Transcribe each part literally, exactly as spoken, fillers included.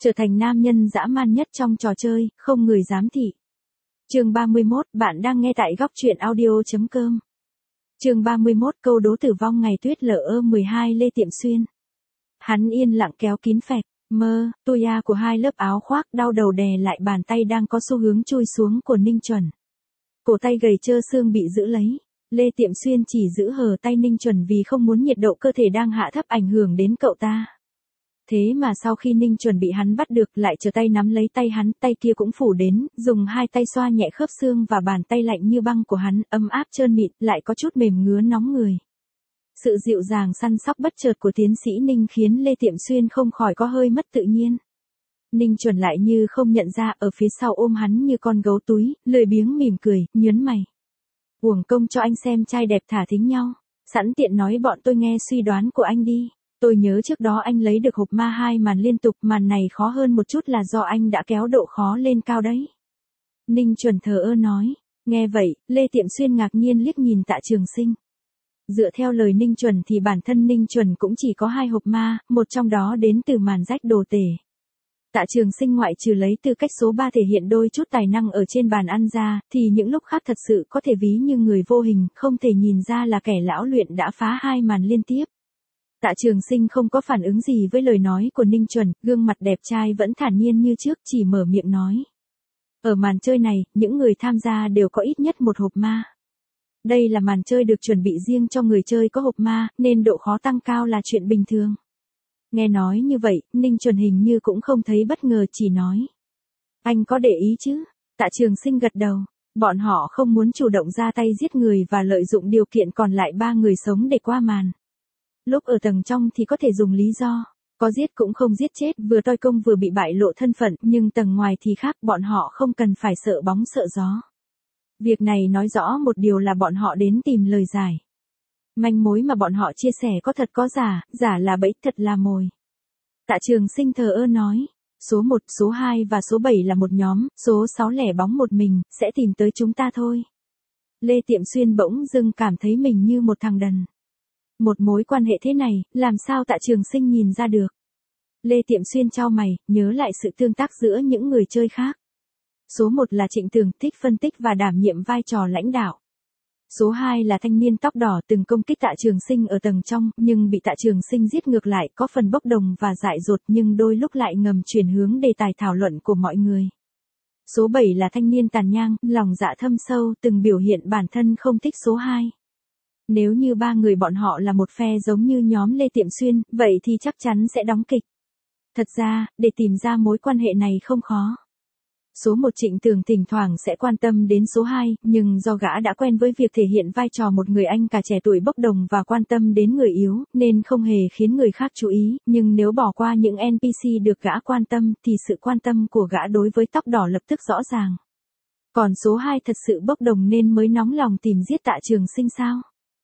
Trở thành nam nhân dã man nhất trong trò chơi, không người dám thị. Chương ba mươi mốt, bạn đang nghe tại góc truyện audio chấm com. Chương ba mươi mốt, câu đố tử vong ngày tuyết lở mười hai Lê Tiệm Xuyên. Hắn yên lặng kéo kín phẹt, mơ, tôi a của hai lớp áo khoác đau đầu đè lại bàn tay đang có xu hướng chui xuống của Ninh Chuẩn. Cổ tay gầy trơ xương bị giữ lấy. Lê Tiệm Xuyên chỉ giữ hờ tay Ninh Chuẩn vì không muốn nhiệt độ cơ thể đang hạ thấp ảnh hưởng đến cậu ta. Thế mà sau khi Ninh Chuẩn bị hắn bắt được lại trở tay nắm lấy tay hắn, tay kia cũng phủ đến, dùng hai tay xoa nhẹ khớp xương và bàn tay lạnh như băng của hắn, ấm áp trơn mịn, lại có chút mềm ngứa nóng người. Sự dịu dàng săn sóc bất chợt của tiến sĩ Ninh khiến Lê Tiệm Xuyên không khỏi có hơi mất tự nhiên. Ninh Chuẩn lại như không nhận ra, ở phía sau ôm hắn như con gấu túi, lười biếng mỉm cười, nhớn mày. Uổng công cho anh xem trai đẹp thả thính nhau, sẵn tiện nói bọn tôi nghe suy đoán của anh đi. Tôi nhớ trước đó anh lấy được hộp ma hai màn liên tục, màn này khó hơn một chút là do anh đã kéo độ khó lên cao đấy. Ninh Chuẩn thờ ơ nói. Nghe vậy, Lê Tiệm Xuyên ngạc nhiên liếc nhìn Tạ Trường Sinh. Dựa theo lời Ninh Chuẩn thì bản thân Ninh Chuẩn cũng chỉ có hai hộp ma, một trong đó đến từ màn rách đồ tể. Tạ Trường Sinh ngoại trừ lấy tư cách số ba thể hiện đôi chút tài năng ở trên bàn ăn ra, thì những lúc khác thật sự có thể ví như người vô hình, không thể nhìn ra là kẻ lão luyện đã phá hai màn liên tiếp. Tạ Trường Sinh không có phản ứng gì với lời nói của Ninh Chuẩn, gương mặt đẹp trai vẫn thản nhiên như trước, chỉ mở miệng nói. Ở màn chơi này, những người tham gia đều có ít nhất một hộp ma. Đây là màn chơi được chuẩn bị riêng cho người chơi có hộp ma, nên độ khó tăng cao là chuyện bình thường. Nghe nói như vậy, Ninh Chuẩn hình như cũng không thấy bất ngờ, chỉ nói. Anh có để ý chứ? Tạ Trường Sinh gật đầu. Bọn họ không muốn chủ động ra tay giết người và lợi dụng điều kiện còn lại ba người sống để qua màn. Lúc ở tầng trong thì có thể dùng lý do, có giết cũng không giết chết, vừa toi công vừa bị bại lộ thân phận, nhưng tầng ngoài thì khác, bọn họ không cần phải sợ bóng sợ gió. Việc này nói rõ một điều là bọn họ đến tìm lời giải. Manh mối mà bọn họ chia sẻ có thật có giả, giả là bẫy, thật là mồi. Tạ Trường Sinh thờ ơ nói, số một, số hai và số bảy là một nhóm, số sáu lẻ bóng một mình, sẽ tìm tới chúng ta thôi. Lê Tiệm Xuyên bỗng dưng cảm thấy mình như một thằng đần. Một mối quan hệ thế này, làm sao Tạ Trường Sinh nhìn ra được? Lê Tiệm Xuyên chau mày, nhớ lại sự tương tác giữa những người chơi khác. Số một là Trịnh Tường, thích phân tích và đảm nhiệm vai trò lãnh đạo. Số hai là thanh niên tóc đỏ từng công kích Tạ Trường Sinh ở tầng trong, nhưng bị Tạ Trường Sinh giết ngược lại, có phần bốc đồng và dại dột nhưng đôi lúc lại ngầm chuyển hướng đề tài thảo luận của mọi người. Số bảy là thanh niên tàn nhang, lòng dạ thâm sâu, từng biểu hiện bản thân không thích số hai. Nếu như ba người bọn họ là một phe giống như nhóm Lê Tiệm Xuyên, vậy thì chắc chắn sẽ đóng kịch. Thật ra, để tìm ra mối quan hệ này không khó. Số một Trịnh Tường thỉnh thoảng sẽ quan tâm đến số hai, nhưng do gã đã quen với việc thể hiện vai trò một người anh cả trẻ tuổi bốc đồng và quan tâm đến người yếu, nên không hề khiến người khác chú ý, nhưng nếu bỏ qua những en pê xê được gã quan tâm thì sự quan tâm của gã đối với tóc đỏ lập tức rõ ràng. Còn số hai thật sự bốc đồng nên mới nóng lòng tìm giết Tạ Trường Sinh sao?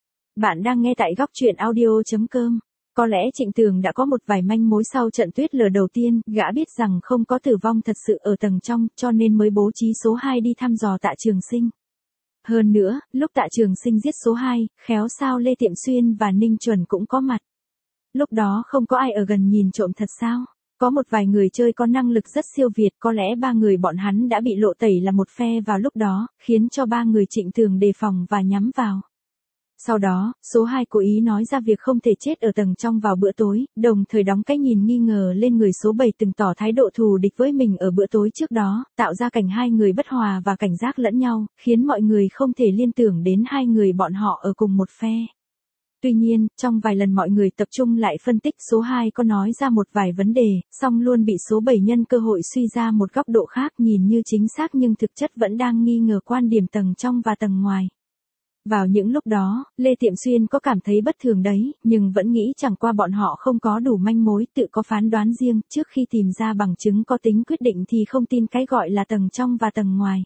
Bạn đang nghe tại góc truyện audio chấm com. Có lẽ Trịnh Tường đã có một vài manh mối sau trận tuyết lở đầu tiên, gã biết rằng không có tử vong thật sự ở tầng trong, cho nên mới bố trí số hai đi thăm dò Tạ Trường Sinh. Hơn nữa, lúc Tạ Trường Sinh giết số hai, khéo sao Lê Tiệm Xuyên và Ninh Chuẩn cũng có mặt. Lúc đó không có ai ở gần nhìn trộm thật sao? Có một vài người chơi có năng lực rất siêu việt, có lẽ ba người bọn hắn đã bị lộ tẩy là một phe vào lúc đó, khiến cho ba người Trịnh Tường đề phòng và nhắm vào. Sau đó, số hai cố ý nói ra việc không thể chết ở tầng trong vào bữa tối, đồng thời đóng cái nhìn nghi ngờ lên người số bảy từng tỏ thái độ thù địch với mình ở bữa tối trước đó, tạo ra cảnh hai người bất hòa và cảnh giác lẫn nhau, khiến mọi người không thể liên tưởng đến hai người bọn họ ở cùng một phe. Tuy nhiên, trong vài lần mọi người tập trung lại phân tích, số hai có nói ra một vài vấn đề, song luôn bị số bảy nhân cơ hội suy ra một góc độ khác nhìn như chính xác nhưng thực chất vẫn đang nghi ngờ quan điểm tầng trong và tầng ngoài. Vào những lúc đó, Lê Tiệm Xuyên có cảm thấy bất thường đấy, nhưng vẫn nghĩ chẳng qua bọn họ không có đủ manh mối, tự có phán đoán riêng, trước khi tìm ra bằng chứng có tính quyết định thì không tin cái gọi là tầng trong và tầng ngoài.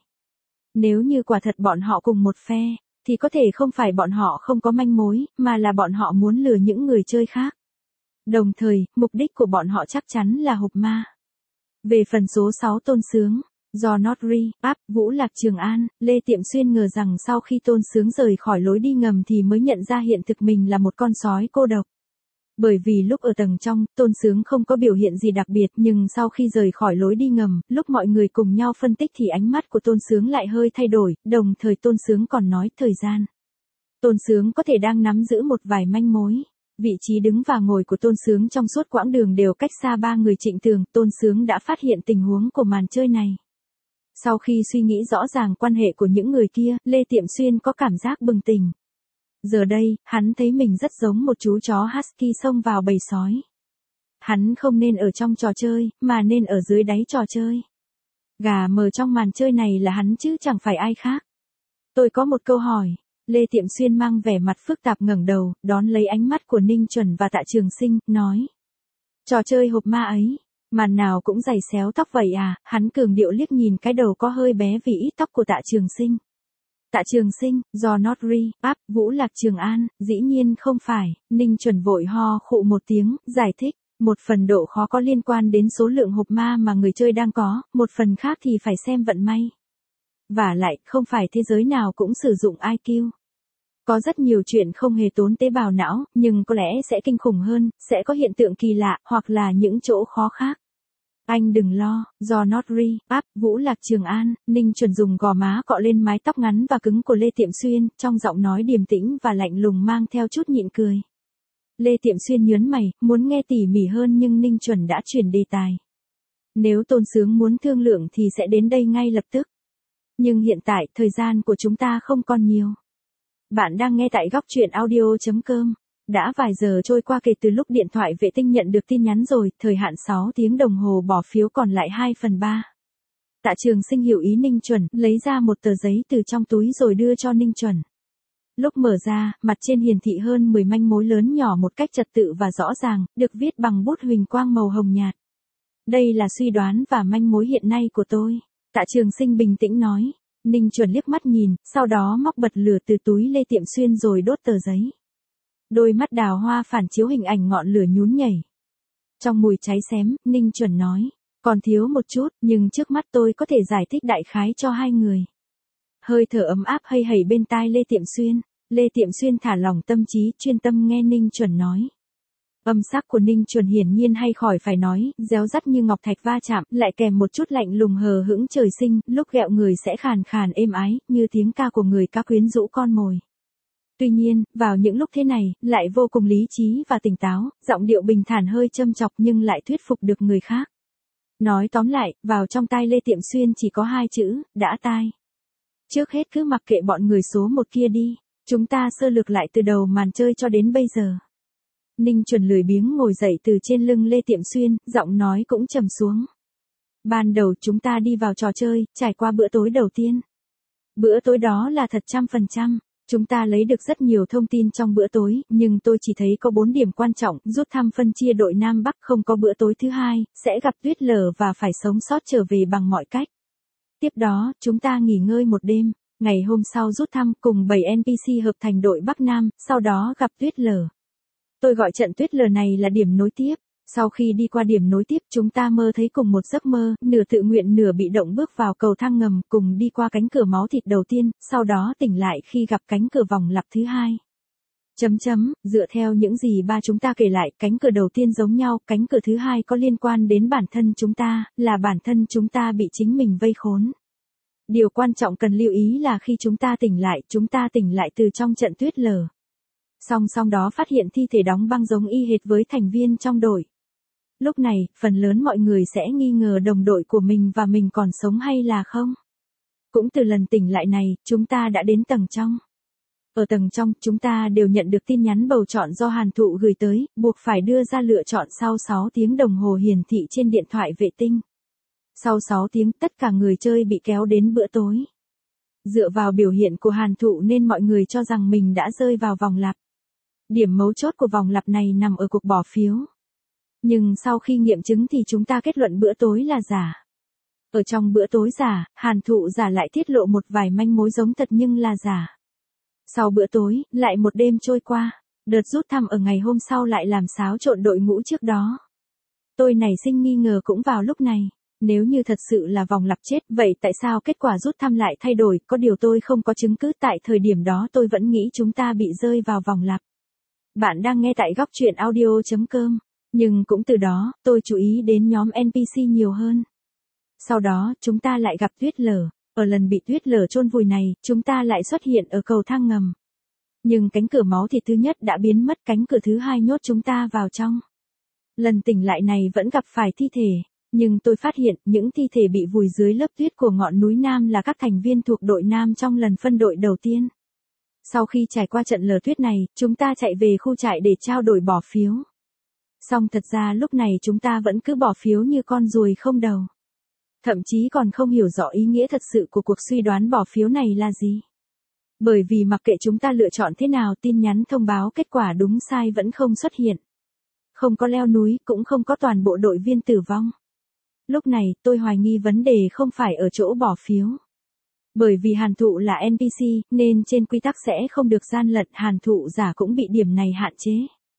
Nếu như quả thật bọn họ cùng một phe, thì có thể không phải bọn họ không có manh mối, mà là bọn họ muốn lừa những người chơi khác. Đồng thời, mục đích của bọn họ chắc chắn là hộp ma. Về phần số sáu Tôn Sướng, do Notri, Áp, Vũ Lạc Trường An, Lê Tiệm Xuyên ngờ rằng sau khi Tôn Sướng rời khỏi lối đi ngầm thì mới nhận ra hiện thực mình là một con sói cô độc. Bởi vì lúc ở tầng trong, Tôn Sướng không có biểu hiện gì đặc biệt, nhưng sau khi rời khỏi lối đi ngầm, lúc mọi người cùng nhau phân tích thì ánh mắt của Tôn Sướng lại hơi thay đổi, đồng thời Tôn Sướng còn nói thời gian. Tôn Sướng có thể đang nắm giữ một vài manh mối. Vị trí đứng và ngồi của Tôn Sướng trong suốt quãng đường đều cách xa ba người Trịnh Tường, Tôn Sướng đã phát hiện tình huống của màn chơi này. Sau khi suy nghĩ rõ ràng quan hệ của những người kia, Lê Tiệm Xuyên có cảm giác bừng tỉnh. Giờ đây, hắn thấy mình rất giống một chú chó husky xông vào bầy sói. Hắn không nên ở trong trò chơi, mà nên ở dưới đáy trò chơi. Gà mờ trong màn chơi này là hắn chứ chẳng phải ai khác. Tôi có một câu hỏi. Lê Tiệm Xuyên mang vẻ mặt phức tạp ngẩng đầu, đón lấy ánh mắt của Ninh Chuẩn và Tạ Trường Sinh, nói. Trò chơi hộp ma ấy, màn nào cũng giày xéo tóc vậy à, hắn cường điệu liếc nhìn cái đầu có hơi bé vì ít tóc của Tạ Trường Sinh. Tạ Trường Sinh, do not re, áp, Vũ Lạc Trường An, dĩ nhiên không phải, Ninh Chuẩn vội ho khụ một tiếng, giải thích, một phần độ khó có liên quan đến số lượng hộp ma mà người chơi đang có, một phần khác thì phải xem vận may. Và lại, không phải thế giới nào cũng sử dụng i kiu. Có rất nhiều chuyện không hề tốn tế bào não, nhưng có lẽ sẽ kinh khủng hơn, sẽ có hiện tượng kỳ lạ, hoặc là những chỗ khó khác. Anh đừng lo, do not re, áp, Vũ Lạc Trường An, Ninh Chuẩn dùng gò má cọ lên mái tóc ngắn và cứng của Lê Tiệm Xuyên, trong giọng nói điềm tĩnh và lạnh lùng mang theo chút nhịn cười. Lê Tiệm Xuyên nhớn mày, muốn nghe tỉ mỉ hơn nhưng Ninh Chuẩn đã chuyển đề tài. Nếu Tôn Sướng muốn thương lượng thì sẽ đến đây ngay lập tức. Nhưng hiện tại, thời gian của chúng ta không còn nhiều. Bạn đang nghe tại góc truyện audio chấm com. Đã vài giờ trôi qua kể từ lúc điện thoại vệ tinh nhận được tin nhắn rồi, thời hạn sáu tiếng đồng hồ bỏ phiếu còn lại hai phần ba. Tạ Trường Sinh hiểu ý Ninh Chuẩn, lấy ra một tờ giấy từ trong túi rồi đưa cho Ninh Chuẩn. Lúc mở ra, mặt trên hiển thị hơn mười manh mối lớn nhỏ một cách trật tự và rõ ràng, được viết bằng bút huỳnh quang màu hồng nhạt. Đây là suy đoán và manh mối hiện nay của tôi. Tạ Trường Sinh bình tĩnh nói. Ninh Chuẩn liếc mắt nhìn, sau đó móc bật lửa từ túi Lê Tiệm Xuyên rồi đốt tờ giấy. Đôi mắt đào hoa phản chiếu hình ảnh ngọn lửa nhún nhảy. Trong mùi cháy xém, Ninh Chuẩn nói, còn thiếu một chút, nhưng trước mắt tôi có thể giải thích đại khái cho hai người. Hơi thở ấm áp hay hẩy bên tai Lê Tiệm Xuyên, Lê Tiệm Xuyên thả lỏng tâm trí, chuyên tâm nghe Ninh Chuẩn nói. Âm sắc của Ninh Chuẩn hiển nhiên hay khỏi phải nói, réo rắt như ngọc thạch va chạm, lại kèm một chút lạnh lùng hờ hững trời sinh, lúc ghẹo người sẽ khàn khàn êm ái, như tiếng ca của người ca quyến rũ con mồi. Tuy nhiên, vào những lúc thế này, lại vô cùng lý trí và tỉnh táo, giọng điệu bình thản hơi châm chọc nhưng lại thuyết phục được người khác. Nói tóm lại, vào trong tai Lê Tiệm Xuyên chỉ có hai chữ, đã tai. Trước hết cứ mặc kệ bọn người số một kia đi, chúng ta sơ lược lại từ đầu màn chơi cho đến bây giờ. Ninh Chuẩn lười biếng ngồi dậy từ trên lưng Lê Tiệm Xuyên, giọng nói cũng trầm xuống. Ban đầu chúng ta đi vào trò chơi, trải qua bữa tối đầu tiên. Bữa tối đó là thật trăm phần trăm. Chúng ta lấy được rất nhiều thông tin trong bữa tối, nhưng tôi chỉ thấy có bốn điểm quan trọng, rút thăm phân chia đội Nam Bắc không có bữa tối thứ hai, sẽ gặp tuyết lở và phải sống sót trở về bằng mọi cách. Tiếp đó, chúng ta nghỉ ngơi một đêm, ngày hôm sau rút thăm cùng bảy en pê xê hợp thành đội Bắc Nam, sau đó gặp tuyết lở. Tôi gọi trận tuyết lở này là điểm nối tiếp. Sau khi đi qua điểm nối tiếp chúng ta mơ thấy cùng một giấc mơ, nửa tự nguyện nửa bị động bước vào cầu thang ngầm, cùng đi qua cánh cửa máu thịt đầu tiên, sau đó tỉnh lại khi gặp cánh cửa vòng lặp thứ hai. Chấm chấm, dựa theo những gì ba chúng ta kể lại, cánh cửa đầu tiên giống nhau, cánh cửa thứ hai có liên quan đến bản thân chúng ta, là bản thân chúng ta bị chính mình vây khốn. Điều quan trọng cần lưu ý là khi chúng ta tỉnh lại, chúng ta tỉnh lại từ trong trận tuyết lở. Song song đó phát hiện thi thể đóng băng giống y hệt với thành viên trong đội. Lúc này, phần lớn mọi người sẽ nghi ngờ đồng đội của mình và mình còn sống hay là không. Cũng từ lần tỉnh lại này, chúng ta đã đến tầng trong. Ở tầng trong, chúng ta đều nhận được tin nhắn bầu chọn do Hàn Thụ gửi tới, buộc phải đưa ra lựa chọn sau sáu tiếng đồng hồ hiển thị trên điện thoại vệ tinh. Sau sáu tiếng, tất cả người chơi bị kéo đến bữa tối. Dựa vào biểu hiện của Hàn Thụ nên mọi người cho rằng mình đã rơi vào vòng lặp. Điểm mấu chốt của vòng lặp này nằm ở cuộc bỏ phiếu. Nhưng sau khi nghiệm chứng thì chúng ta kết luận bữa tối là giả. Ở trong bữa tối giả, Hàn Thụ giả lại tiết lộ một vài manh mối giống thật nhưng là giả. Sau bữa tối, lại một đêm trôi qua, đợt rút thăm ở ngày hôm sau lại làm xáo trộn đội ngũ trước đó. Tôi nảy sinh nghi ngờ cũng vào lúc này, nếu như thật sự là vòng lặp chết, vậy tại sao kết quả rút thăm lại thay đổi, có điều tôi không có chứng cứ tại thời điểm đó tôi vẫn nghĩ chúng ta bị rơi vào vòng lặp. Bạn đang nghe tại góc chuyện audio chấm com. Nhưng cũng từ đó, tôi chú ý đến nhóm en pê xê nhiều hơn. Sau đó, chúng ta lại gặp tuyết lở. Ở lần bị tuyết lở chôn vùi này, chúng ta lại xuất hiện ở cầu thang ngầm. Nhưng cánh cửa máu thịt thứ nhất đã biến mất, cánh cửa thứ hai nhốt chúng ta vào trong. Lần tỉnh lại này vẫn gặp phải thi thể. Nhưng tôi phát hiện, những thi thể bị vùi dưới lớp tuyết của ngọn núi Nam là các thành viên thuộc đội Nam trong lần phân đội đầu tiên. Sau khi trải qua trận lở tuyết này, chúng ta chạy về khu trại để trao đổi bỏ phiếu. Song thật ra lúc này chúng ta vẫn cứ bỏ phiếu như con ruồi không đầu. Thậm chí còn không hiểu rõ ý nghĩa thật sự của cuộc suy đoán bỏ phiếu này là gì. Bởi vì mặc kệ chúng ta lựa chọn thế nào, tin nhắn thông báo kết quả đúng sai vẫn không xuất hiện. Không có leo núi, cũng không có toàn bộ đội viên tử vong. Lúc này, tôi hoài nghi vấn đề không phải ở chỗ bỏ phiếu. Bởi vì hàn thụ là en pê xê, nên trên quy tắc sẽ không được gian lận, hàn thụ giả cũng bị điểm này hạn chế.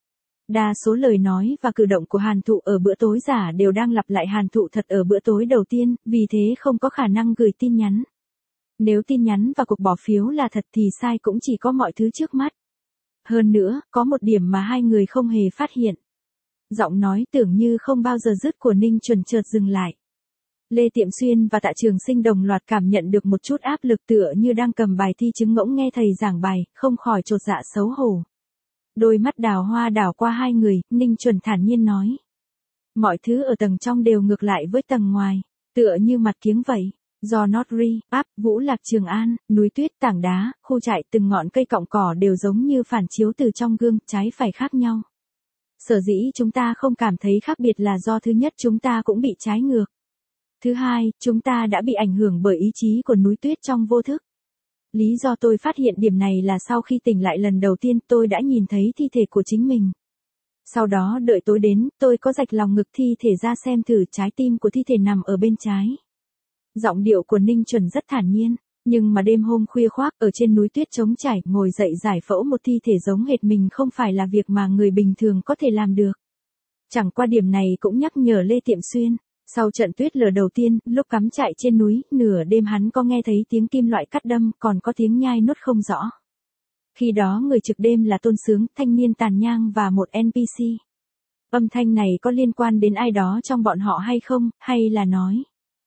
Đa số lời nói và cử động của hàn thụ ở bữa tối giả đều đang lặp lại hàn thụ thật ở bữa tối đầu tiên, vì thế không có khả năng gửi tin nhắn. Nếu tin nhắn và cuộc bỏ phiếu là thật thì sai cũng chỉ có mọi thứ trước mắt. Hơn nữa, có một điểm mà hai người không hề phát hiện. Giọng nói tưởng như không bao giờ dứt của Ninh Chuẩn chợt dừng lại. Lê Tiệm Xuyên và Tạ Trường Sinh đồng loạt cảm nhận được một chút áp lực, tựa như đang cầm bài thi chứng ngỗng nghe thầy giảng bài, không khỏi chột dạ xấu hổ. Đôi mắt đào hoa đảo qua hai người, Ninh Chuẩn thản nhiên nói. Mọi thứ ở tầng trong đều ngược lại với tầng ngoài, tựa như mặt kiếng vậy. Do Notri, Áp, Vũ Lạc Trường An, núi tuyết, tảng đá, khu trại, từng ngọn cây cọng cỏ đều giống như phản chiếu từ trong gương, trái phải khác nhau. Sở dĩ chúng ta không cảm thấy khác biệt là do thứ nhất chúng ta cũng bị trái ngược. Thứ hai, chúng ta đã bị ảnh hưởng bởi ý chí của núi tuyết trong vô thức. Lý do tôi phát hiện điểm này là sau khi tỉnh lại lần đầu tiên tôi đã nhìn thấy thi thể của chính mình. Sau đó đợi tối đến, tôi có rạch lòng ngực thi thể ra xem thử, trái tim của thi thể nằm ở bên trái. Giọng điệu của Ninh Chuẩn rất thản nhiên, nhưng mà đêm hôm khuya khoác ở trên núi tuyết trống trải, ngồi dậy giải phẫu một thi thể giống hệt mình không phải là việc mà người bình thường có thể làm được. Chẳng qua điểm này cũng nhắc nhở Lê Tiệm Xuyên. Sau trận tuyết lở đầu tiên, lúc cắm trại trên núi, nửa đêm hắn có nghe thấy tiếng kim loại cắt đâm, còn có tiếng nhai nuốt không rõ. Khi đó người trực đêm là Tôn Sướng, thanh niên tàn nhang và một en pê xê. Âm thanh này có liên quan đến ai đó trong bọn họ hay không, hay là nói?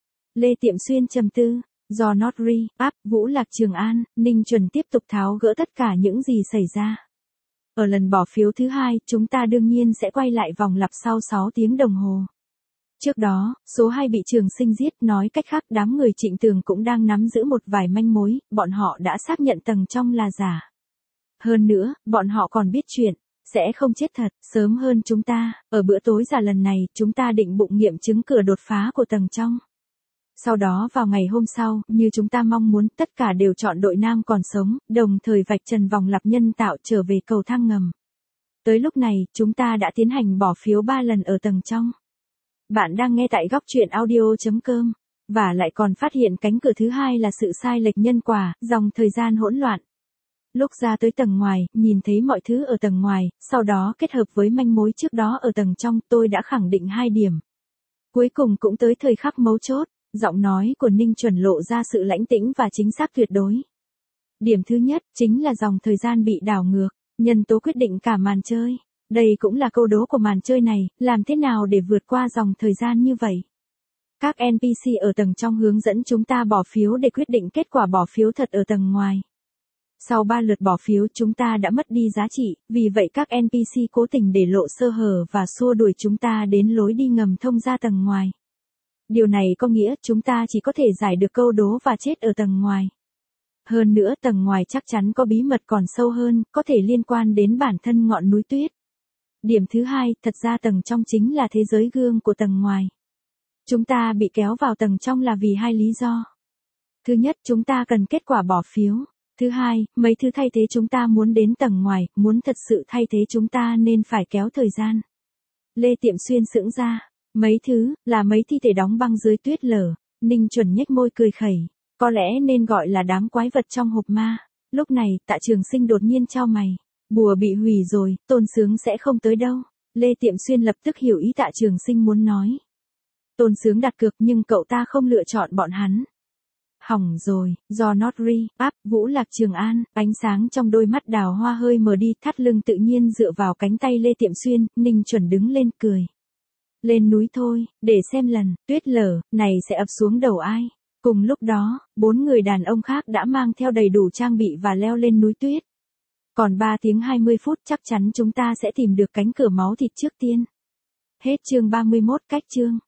Lê Tiệm Xuyên trầm tư, do Notri, Áp, Vũ Lạc Trường An, Ninh Chuẩn tiếp tục tháo gỡ tất cả những gì xảy ra. Ở lần bỏ phiếu thứ hai, chúng ta đương nhiên sẽ quay lại vòng lặp sau sáu tiếng đồng hồ. Trước đó, số hai bị Trường Sinh giết, nói cách khác đám người Trịnh Tường cũng đang nắm giữ một vài manh mối, bọn họ đã xác nhận tầng trong là giả. Hơn nữa, bọn họ còn biết chuyện, sẽ không chết thật, sớm hơn chúng ta, ở bữa tối giả lần này, chúng ta định bụng nghiệm chứng cửa đột phá của tầng trong. Sau đó vào ngày hôm sau, như chúng ta mong muốn, tất cả đều chọn đội Nam còn sống, đồng thời vạch trần vòng lặp nhân tạo trở về cầu thang ngầm. Tới lúc này, chúng ta đã tiến hành bỏ phiếu ba lần ở tầng trong. Bạn đang nghe tại góc chuyện audio chấm com, và lại còn phát hiện cánh cửa thứ hai là sự sai lệch nhân quả, dòng thời gian hỗn loạn. Lúc ra tới tầng ngoài, nhìn thấy mọi thứ ở tầng ngoài, sau đó kết hợp với manh mối trước đó ở tầng trong, tôi đã khẳng định hai điểm. Cuối cùng cũng tới thời khắc mấu chốt, giọng nói của Ninh Chuẩn lộ ra sự lãnh tĩnh và chính xác tuyệt đối. Điểm thứ nhất, chính là dòng thời gian bị đảo ngược, nhân tố quyết định cả màn chơi. Đây cũng là câu đố của màn chơi này, làm thế nào để vượt qua dòng thời gian như vậy? Các en pê xê ở tầng trong hướng dẫn chúng ta bỏ phiếu để quyết định kết quả bỏ phiếu thật ở tầng ngoài. Sau ba lượt bỏ phiếu chúng ta đã mất đi giá trị, vì vậy các en pê xê cố tình để lộ sơ hở và xua đuổi chúng ta đến lối đi ngầm thông ra tầng ngoài. Điều này có nghĩa chúng ta chỉ có thể giải được câu đố và chết ở tầng ngoài. Hơn nữa tầng ngoài chắc chắn có bí mật còn sâu hơn, có thể liên quan đến bản thân ngọn núi tuyết. Điểm thứ hai, thật ra tầng trong chính là thế giới gương của tầng ngoài. Chúng ta bị kéo vào tầng trong là vì hai lý do. Thứ nhất, chúng ta cần kết quả bỏ phiếu. Thứ hai, mấy thứ thay thế chúng ta muốn đến tầng ngoài, muốn thật sự thay thế chúng ta nên phải kéo thời gian. Lê Tiệm Xuyên sững ra. Mấy thứ, là mấy thi thể đóng băng dưới tuyết lở. Ninh Chuẩn nhếch môi cười khẩy. Có lẽ nên gọi là đám quái vật trong hộp ma. Lúc này, Tạ Trường Sinh đột nhiên chau mày. Bùa bị hủy rồi, Tôn Sướng sẽ không tới đâu. Lê Tiệm Xuyên lập tức hiểu ý Tạ Trường Sinh muốn nói. Tôn Sướng đặt cược nhưng cậu ta không lựa chọn bọn hắn. Hỏng rồi, do Notary, áp, Vũ Lạc Trường An, ánh sáng trong đôi mắt đào hoa hơi mờ đi, thắt lưng tự nhiên dựa vào cánh tay Lê Tiệm Xuyên, Ninh Chuẩn đứng lên cười. Lên núi thôi, để xem lần, tuyết lở, này sẽ ập xuống đầu ai. Cùng lúc đó, bốn người đàn ông khác đã mang theo đầy đủ trang bị và leo lên núi tuyết. Còn ba tiếng hai mươi phút chắc chắn chúng ta sẽ tìm được cánh cửa máu thịt trước tiên. Hết chương ba mươi mốt, cách chương.